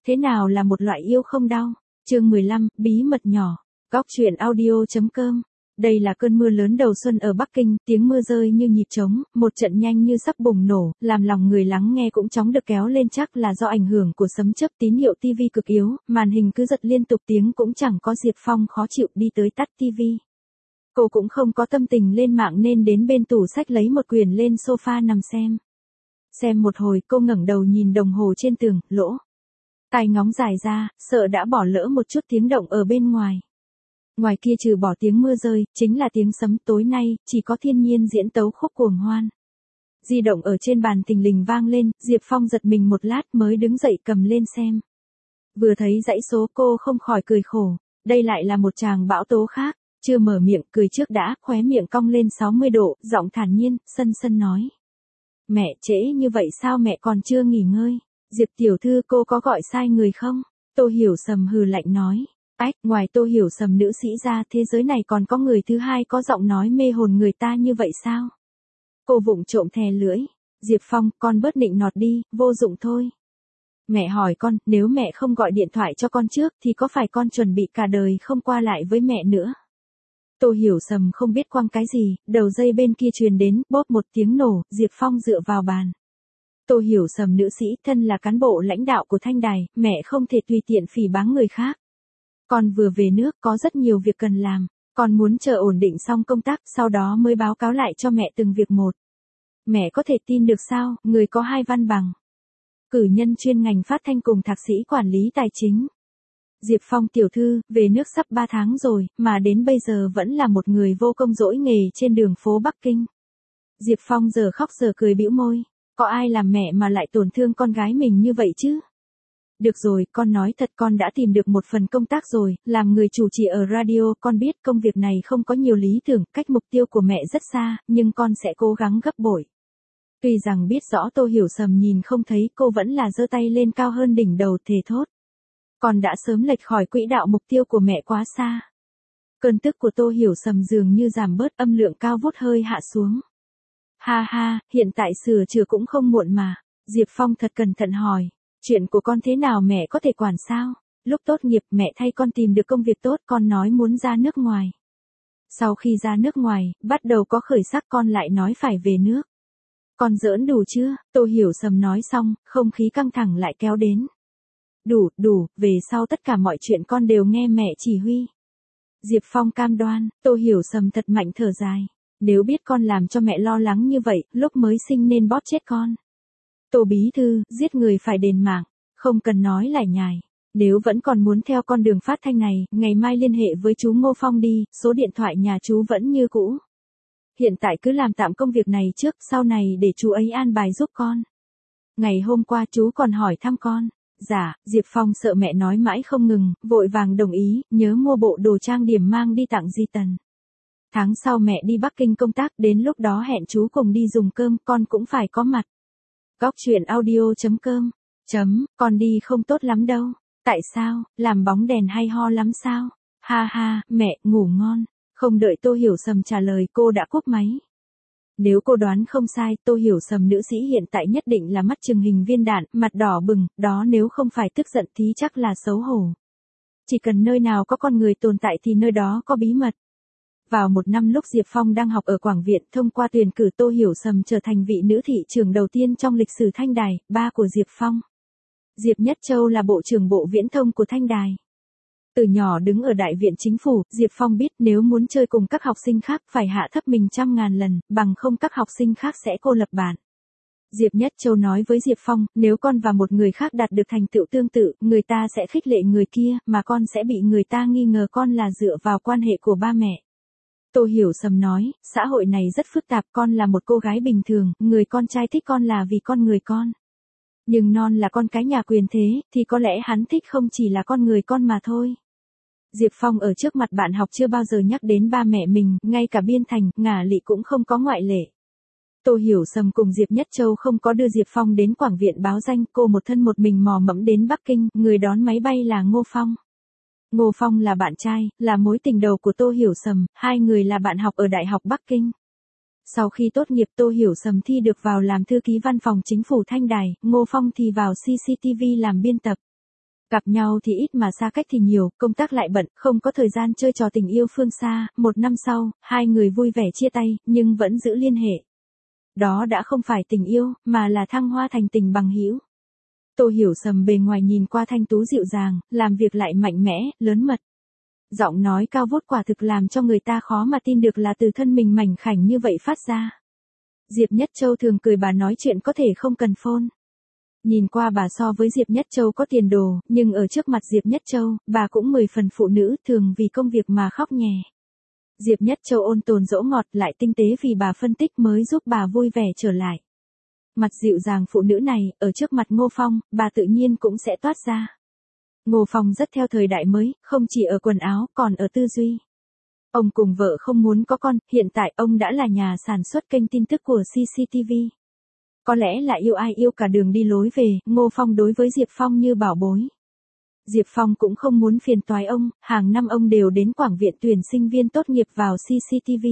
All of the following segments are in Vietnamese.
Thế nào là một loại yêu không đau? Chương 15, bí mật nhỏ. Góc truyện audio.com. Đây là cơn mưa lớn đầu xuân ở Bắc Kinh, tiếng mưa rơi như nhịp trống, một trận nhanh như sắp bùng nổ, làm lòng người lắng nghe cũng chóng được kéo lên, chắc là do ảnh hưởng của sấm chớp, tín hiệu tivi cực yếu, màn hình cứ giật liên tục, tiếng cũng chẳng có. Diệp Phong khó chịu đi tới tắt tivi. Cô cũng không có tâm tình lên mạng nên đến bên tủ sách lấy một quyển lên sofa nằm xem. Xem một hồi cô ngẩng đầu nhìn đồng hồ trên tường, lỗ tai ngóng dài ra, sợ đã bỏ lỡ một chút tiếng động ở bên ngoài. Ngoài kia trừ bỏ tiếng mưa rơi, chính là tiếng sấm. Tối nay, chỉ có thiên nhiên diễn tấu khúc cuồng hoan. Di động ở trên bàn thình lình vang lên, Diệp Phong giật mình một lát mới đứng dậy cầm lên xem. Vừa thấy dãy số cô không khỏi cười khổ, đây lại là một tràng bão tố khác. Chưa mở miệng cười trước đã, khóe miệng cong lên 60 độ, giọng thản nhiên, sân sân nói. Mẹ, trễ như vậy sao mẹ còn chưa nghỉ ngơi? Diệp tiểu thư, cô có gọi sai người không? Tô Hiểu Sầm hừ lạnh nói. Ách, ngoài Tô Hiểu Sầm nữ sĩ ra, thế giới này còn có người thứ hai có giọng nói mê hồn người ta như vậy sao? Cô vụng trộm thè lưỡi. Diệp Phong, con bớt nịnh nọt đi, vô dụng thôi. Mẹ hỏi con, nếu mẹ không gọi điện thoại cho con trước thì có phải con chuẩn bị cả đời không qua lại với mẹ nữa? Tô Hiểu Sầm không biết quăng cái gì, đầu dây bên kia truyền đến, bóp một tiếng nổ, Diệp Phong dựa vào bàn. Tô Hiểu Sầm nữ sĩ, thân là cán bộ lãnh đạo của Thanh Đài, mẹ không thể tùy tiện phỉ báng người khác. Con vừa về nước có rất nhiều việc cần làm, con muốn chờ ổn định xong công tác, sau đó mới báo cáo lại cho mẹ từng việc một. Mẹ có thể tin được sao, người có 2 văn bằng. Cử nhân chuyên ngành phát thanh cùng thạc sĩ quản lý tài chính. Diệp Phong tiểu thư, về nước sắp 3 tháng rồi, mà đến bây giờ vẫn là một người vô công dỗi nghề trên đường phố Bắc Kinh. Diệp Phong giờ khóc giờ cười bĩu môi, có ai làm mẹ mà lại tổn thương con gái mình như vậy chứ? Được rồi, con nói thật, con đã tìm được một phần công tác rồi, làm người chủ trì ở radio. Con biết công việc này không có nhiều lý tưởng, cách mục tiêu của mẹ rất xa, nhưng con sẽ cố gắng gấp bội. Tuy rằng biết rõ Tô Hiểu Sầm nhìn không thấy, cô vẫn là giơ tay lên cao hơn đỉnh đầu, thề thốt. Con đã sớm lệch khỏi quỹ đạo mục tiêu của mẹ quá xa. Cơn tức của Tô Hiểu Sầm dường như giảm bớt, âm lượng cao vút hơi hạ xuống. Ha ha, hiện tại sửa chữa cũng không muộn mà. Diệp Phong thật cẩn thận hỏi. Chuyện của con thế nào mẹ có thể quản sao? Lúc tốt nghiệp mẹ thay con tìm được công việc tốt, con nói muốn ra nước ngoài. Sau khi ra nước ngoài, bắt đầu có khởi sắc, con lại nói phải về nước. Con giỡn đủ chưa? Tô Hiểu Sầm nói xong, không khí căng thẳng lại kéo đến. Đủ, về sau tất cả mọi chuyện con đều nghe mẹ chỉ huy. Diệp Phong cam đoan. Tô Hiểu Sầm thật mạnh thở dài. Nếu biết con làm cho mẹ lo lắng như vậy, lúc mới sinh nên bóp chết con. Tô bí thư, giết người phải đền mạng, không cần nói lải nhải. Nếu vẫn còn muốn theo con đường phát thanh này, ngày mai liên hệ với chú Ngô Phong đi, số điện thoại nhà chú vẫn như cũ. Hiện tại cứ làm tạm công việc này trước, sau này để chú ấy an bài giúp con. Ngày hôm qua chú còn hỏi thăm con. Dạ, Diệp Phong sợ mẹ nói mãi không ngừng, vội vàng đồng ý, nhớ mua bộ đồ trang điểm mang đi tặng Di Tần. Tháng sau mẹ đi Bắc Kinh công tác, đến lúc đó hẹn chú cùng đi dùng cơm, con cũng phải có mặt. Góc truyện audio.com. Con đi không tốt lắm đâu. Tại sao, làm bóng đèn hay ho lắm sao? Ha ha, mẹ, ngủ ngon. Không đợi Tô Hiểu Sầm trả lời cô đã cúp máy. Nếu cô đoán không sai, Tô Hiểu Sầm nữ sĩ hiện tại nhất định là mắt chừng hình viên đạn, mặt đỏ bừng, đó nếu không phải tức giận thì chắc là xấu hổ. Chỉ cần nơi nào có con người tồn tại thì nơi đó có bí mật. Vào một năm lúc Diệp Phong đang học ở Quảng Viện, thông qua tuyển cử Tô Hiểu Sầm trở thành vị nữ thị trưởng đầu tiên trong lịch sử Thanh Đài, ba của Diệp Phong. Diệp Nhất Châu là bộ trưởng bộ viễn thông của Thanh Đài. Từ nhỏ đứng ở đại viện chính phủ, Diệp Phong biết nếu muốn chơi cùng các học sinh khác phải hạ thấp mình 100.000 lần, bằng không các học sinh khác sẽ cô lập bạn. Diệp Nhất Châu nói với Diệp Phong, nếu con và một người khác đạt được thành tựu tương tự, người ta sẽ khích lệ người kia, mà con sẽ bị người ta nghi ngờ con là dựa vào quan hệ của ba mẹ. Tô Hiểu Sầm nói, xã hội này rất phức tạp, con là một cô gái bình thường, người con trai thích con là vì con người con. Nhưng non là con cái nhà quyền thế, thì có lẽ hắn thích không chỉ là con người con mà thôi. Diệp Phong ở trước mặt bạn học chưa bao giờ nhắc đến ba mẹ mình, ngay cả Biên Thành, Ngả Lị cũng không có ngoại lệ. Tô Hiểu Sầm cùng Diệp Nhất Châu không có đưa Diệp Phong đến Quảng Viện báo danh, cô một thân một mình mò mẫm đến Bắc Kinh, người đón máy bay là Ngô Phong. Ngô Phong là bạn trai, là mối tình đầu của Tô Hiểu Sầm, hai người là bạn học ở Đại học Bắc Kinh. Sau khi tốt nghiệp Tô Hiểu Sầm thi được vào làm thư ký văn phòng chính phủ Thanh Đài, Ngô Phong thì vào CCTV làm biên tập. Gặp nhau thì ít mà xa cách thì nhiều, công tác lại bận, không có thời gian chơi trò tình yêu phương xa. 1 năm sau, hai người vui vẻ chia tay, nhưng vẫn giữ liên hệ. Đó đã không phải tình yêu, mà là thăng hoa thành tình bằng hữu. Tô Hiểu Sầm bề ngoài nhìn qua thanh tú dịu dàng, làm việc lại mạnh mẽ, lớn mật. Giọng nói cao vút quả thực làm cho người ta khó mà tin được là từ thân mình mảnh khảnh như vậy phát ra. Diệp Nhất Châu thường cười bà nói chuyện có thể không cần phone. Nhìn qua bà so với Diệp Nhất Châu có tiền đồ, nhưng ở trước mặt Diệp Nhất Châu, bà cũng 10 phần phụ nữ, thường vì công việc mà khóc nhè. Diệp Nhất Châu ôn tồn dỗ ngọt lại tinh tế vì bà phân tích mới giúp bà vui vẻ trở lại. Mặt dịu dàng phụ nữ này, ở trước mặt Ngô Phong, bà tự nhiên cũng sẽ toát ra. Ngô Phong rất theo thời đại mới, không chỉ ở quần áo, còn ở tư duy. Ông cùng vợ không muốn có con, hiện tại ông đã là nhà sản xuất kênh tin tức của CCTV. Có lẽ là yêu ai yêu cả đường đi lối về, Ngô Phong đối với Diệp Phong như bảo bối. Diệp Phong cũng không muốn phiền toái ông, hàng năm ông đều đến Quảng Viện tuyển sinh viên tốt nghiệp vào CCTV.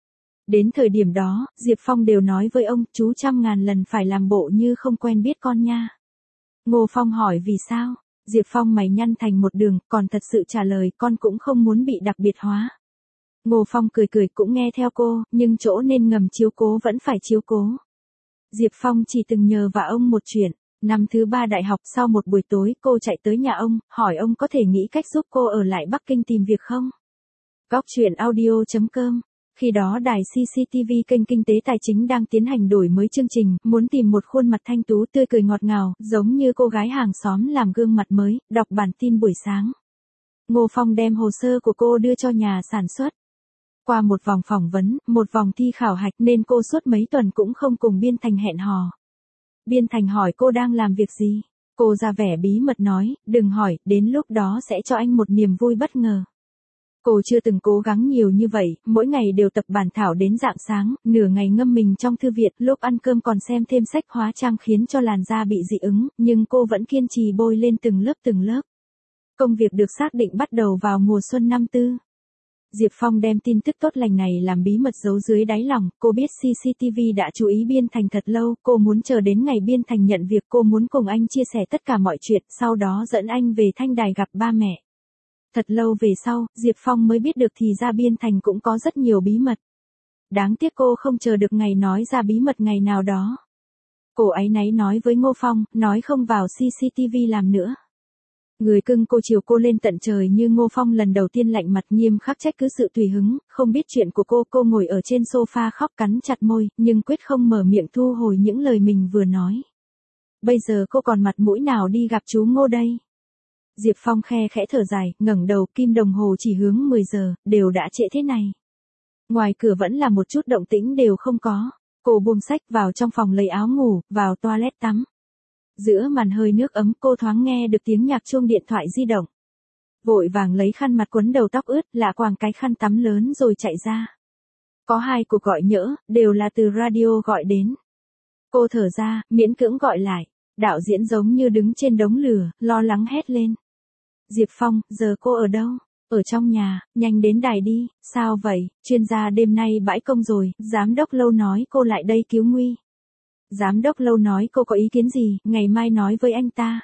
Đến thời điểm đó, Diệp Phong đều nói với ông, chú 100.000 lần phải làm bộ như không quen biết con nha. Ngô Phong hỏi vì sao? Diệp Phong mày nhăn thành một đường, còn thật sự trả lời, con cũng không muốn bị đặc biệt hóa. Ngô Phong cười cười cũng nghe theo cô, nhưng chỗ nên ngầm chiếu cố vẫn phải chiếu cố. Diệp Phong chỉ từng nhờ vả ông một chuyện. Năm thứ 3 đại học sau một buổi tối cô chạy tới nhà ông, hỏi ông có thể nghĩ cách giúp cô ở lại Bắc Kinh tìm việc không? Góc chuyện audio.com. Khi đó đài CCTV kênh Kinh tế Tài chính đang tiến hành đổi mới chương trình, muốn tìm một khuôn mặt thanh tú tươi cười ngọt ngào, giống như cô gái hàng xóm làm gương mặt mới, đọc bản tin buổi sáng. Ngô Phong đem hồ sơ của cô đưa cho nhà sản xuất. Qua một vòng phỏng vấn, một vòng thi khảo hạch nên cô suốt mấy tuần cũng không cùng Biên Thành hẹn hò. Biên Thành hỏi cô đang làm việc gì? Cô ra vẻ bí mật nói, đừng hỏi, đến lúc đó sẽ cho anh một niềm vui bất ngờ. Cô chưa từng cố gắng nhiều như vậy, mỗi ngày đều tập bản thảo đến rạng sáng, nửa ngày ngâm mình trong thư viện, lúc ăn cơm còn xem thêm sách hóa trang khiến cho làn da bị dị ứng, nhưng cô vẫn kiên trì bôi lên từng lớp từng lớp. Công việc được xác định bắt đầu vào mùa xuân năm tư. Diệp Phong đem tin tức tốt lành này làm bí mật giấu dưới đáy lòng, cô biết CCTV đã chú ý Biên Thành thật lâu, cô muốn chờ đến ngày Biên Thành nhận việc, cô muốn cùng anh chia sẻ tất cả mọi chuyện, sau đó dẫn anh về Thanh Đài gặp ba mẹ. Thật lâu về sau, Diệp Phong mới biết được thì ra Biên Thành cũng có rất nhiều bí mật. Đáng tiếc cô không chờ được ngày nói ra bí mật ngày nào đó. Cô áy náy nói với Ngô Phong, nói không vào CCTV làm nữa. Người cưng cô chiều cô lên tận trời như Ngô Phong lần đầu tiên lạnh mặt nghiêm khắc trách cứ sự tùy hứng, không biết chuyện của cô ngồi ở trên sofa khóc cắn chặt môi, nhưng quyết không mở miệng thu hồi những lời mình vừa nói. Bây giờ cô còn mặt mũi nào đi gặp chú Ngô đây? Diệp Phong khe khẽ thở dài, ngẩng đầu, kim đồng hồ chỉ hướng 10 giờ, đều đã trễ thế này. Ngoài cửa vẫn là một chút động tĩnh đều không có. Cô buông sách vào trong phòng lấy áo ngủ, vào toilet tắm. Giữa màn hơi nước ấm cô thoáng nghe được tiếng nhạc chuông điện thoại di động. Vội vàng lấy khăn mặt quấn đầu tóc ướt, lạ quàng cái khăn tắm lớn rồi chạy ra. Có 2 cuộc gọi nhỡ, đều là từ radio gọi đến. Cô thở ra, miễn cưỡng gọi lại. Đạo diễn giống như đứng trên đống lửa, lo lắng hét lên. Diệp Phong, giờ cô ở đâu? Ở trong nhà, nhanh đến đài đi. Sao vậy? Chuyên gia đêm nay bãi công rồi, giám đốc Lâu nói cô lại đây cứu nguy. Giám đốc Lâu nói cô có ý kiến gì, ngày mai nói với anh ta.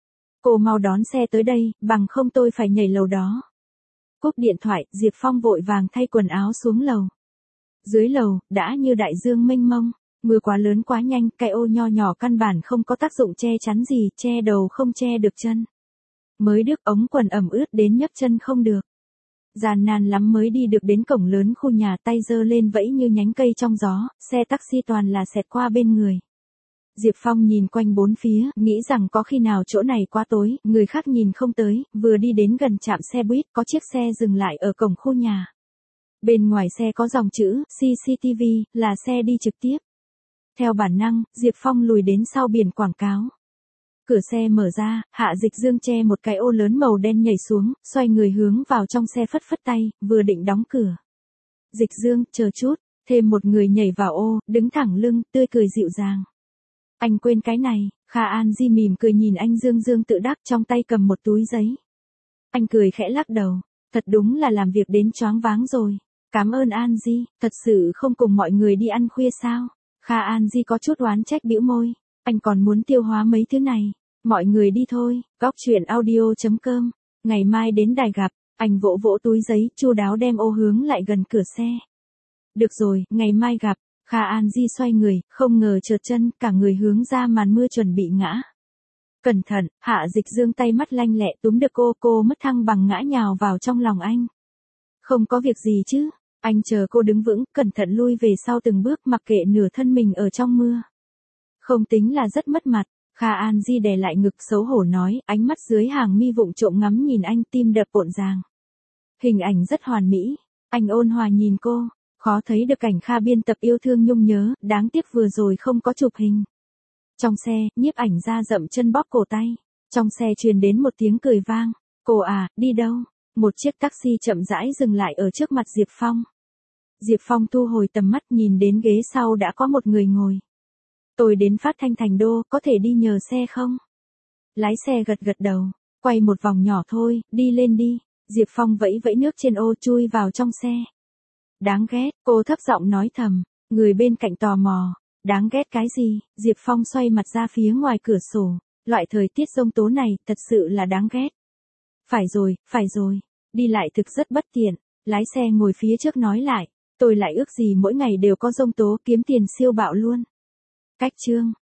Cô mau đón xe tới đây, bằng không tôi phải nhảy lầu đó. Cúp điện thoại, Diệp Phong vội vàng thay quần áo xuống lầu. Dưới lầu, đã như đại dương mênh mông, mưa quá lớn quá nhanh, cái ô nho nhỏ căn bản không có tác dụng che chắn gì, che đầu không che được chân. Mới đứt ống quần ẩm ướt đến nhấc chân không được. Gian nan lắm mới đi được đến cổng lớn khu nhà, tay giơ lên vẫy như nhánh cây trong gió, xe taxi toàn là xẹt qua bên người. Diệp Phong nhìn quanh bốn phía, nghĩ rằng có khi nào chỗ này quá tối, người khác nhìn không tới, vừa đi đến gần trạm xe buýt, có chiếc xe dừng lại ở cổng khu nhà. Bên ngoài xe có dòng chữ, CCTV, là xe đi trực tiếp. Theo bản năng, Diệp Phong lùi đến sau biển quảng cáo. Cửa xe mở ra, Hạ Dịch Dương che một cái ô lớn màu đen nhảy xuống, xoay người hướng vào trong xe phất phất tay, vừa định đóng cửa. Dịch Dương, chờ chút, thêm một người nhảy vào ô, đứng thẳng lưng, tươi cười dịu dàng. Anh quên cái này, Kha An Di mỉm cười nhìn anh Dương Dương tự đắc trong tay cầm một túi giấy. Anh cười khẽ lắc đầu, thật đúng là làm việc đến choáng váng rồi. Cảm ơn An Di, thật sự không cùng mọi người đi ăn khuya sao? Kha An Di có chút oán trách bĩu môi, anh còn muốn tiêu hóa mấy thứ này. Mọi người đi thôi, góc chuyện audio.com. Ngày mai đến đài gặp, anh vỗ vỗ túi giấy, chu đáo đem ô hướng lại gần cửa xe. Được rồi, ngày mai gặp. Kha An Di xoay người, không ngờ trượt chân, cả người hướng ra màn mưa chuẩn bị ngã. Cẩn thận, Hạ Dịch Dương tay mắt lanh lẹ túm được cô mất thăng bằng ngã nhào vào trong lòng anh. Không có việc gì chứ, anh chờ cô đứng vững, cẩn thận lui về sau từng bước mặc kệ nửa thân mình ở trong mưa. Không tính là rất mất mặt, Kha An Di đè lại ngực xấu hổ nói, ánh mắt dưới hàng mi vụng trộm ngắm nhìn anh, tim đập rộn ràng. Hình ảnh rất hoàn mỹ, anh ôn hòa nhìn cô, khó thấy được cảnh Kha biên tập yêu thương nhung nhớ, đáng tiếc vừa rồi không có chụp hình. Trong xe, nhiếp ảnh ra dậm chân bóp cổ tay, trong xe truyền đến một tiếng cười vang, cô à, đi đâu? Một chiếc taxi chậm rãi dừng lại ở trước mặt Diệp Phong. Diệp Phong thu hồi tầm mắt nhìn đến ghế sau đã có một người ngồi. Tôi đến Phát Thanh Thành Đô, có thể đi nhờ xe không? Lái xe gật gật đầu, quay một vòng nhỏ thôi, đi lên đi. Diệp Phong vẫy vẫy nước trên ô chui vào trong xe. Đáng ghét, cô thấp giọng nói thầm, người bên cạnh tò mò. Đáng ghét cái gì? Diệp Phong xoay mặt ra phía ngoài cửa sổ. Loại thời tiết giông tố này, thật sự là đáng ghét. Phải rồi, đi lại thực rất bất tiện. Lái xe ngồi phía trước nói lại, tôi lại ước gì mỗi ngày đều có giông tố kiếm tiền siêu bạo luôn. Cách chương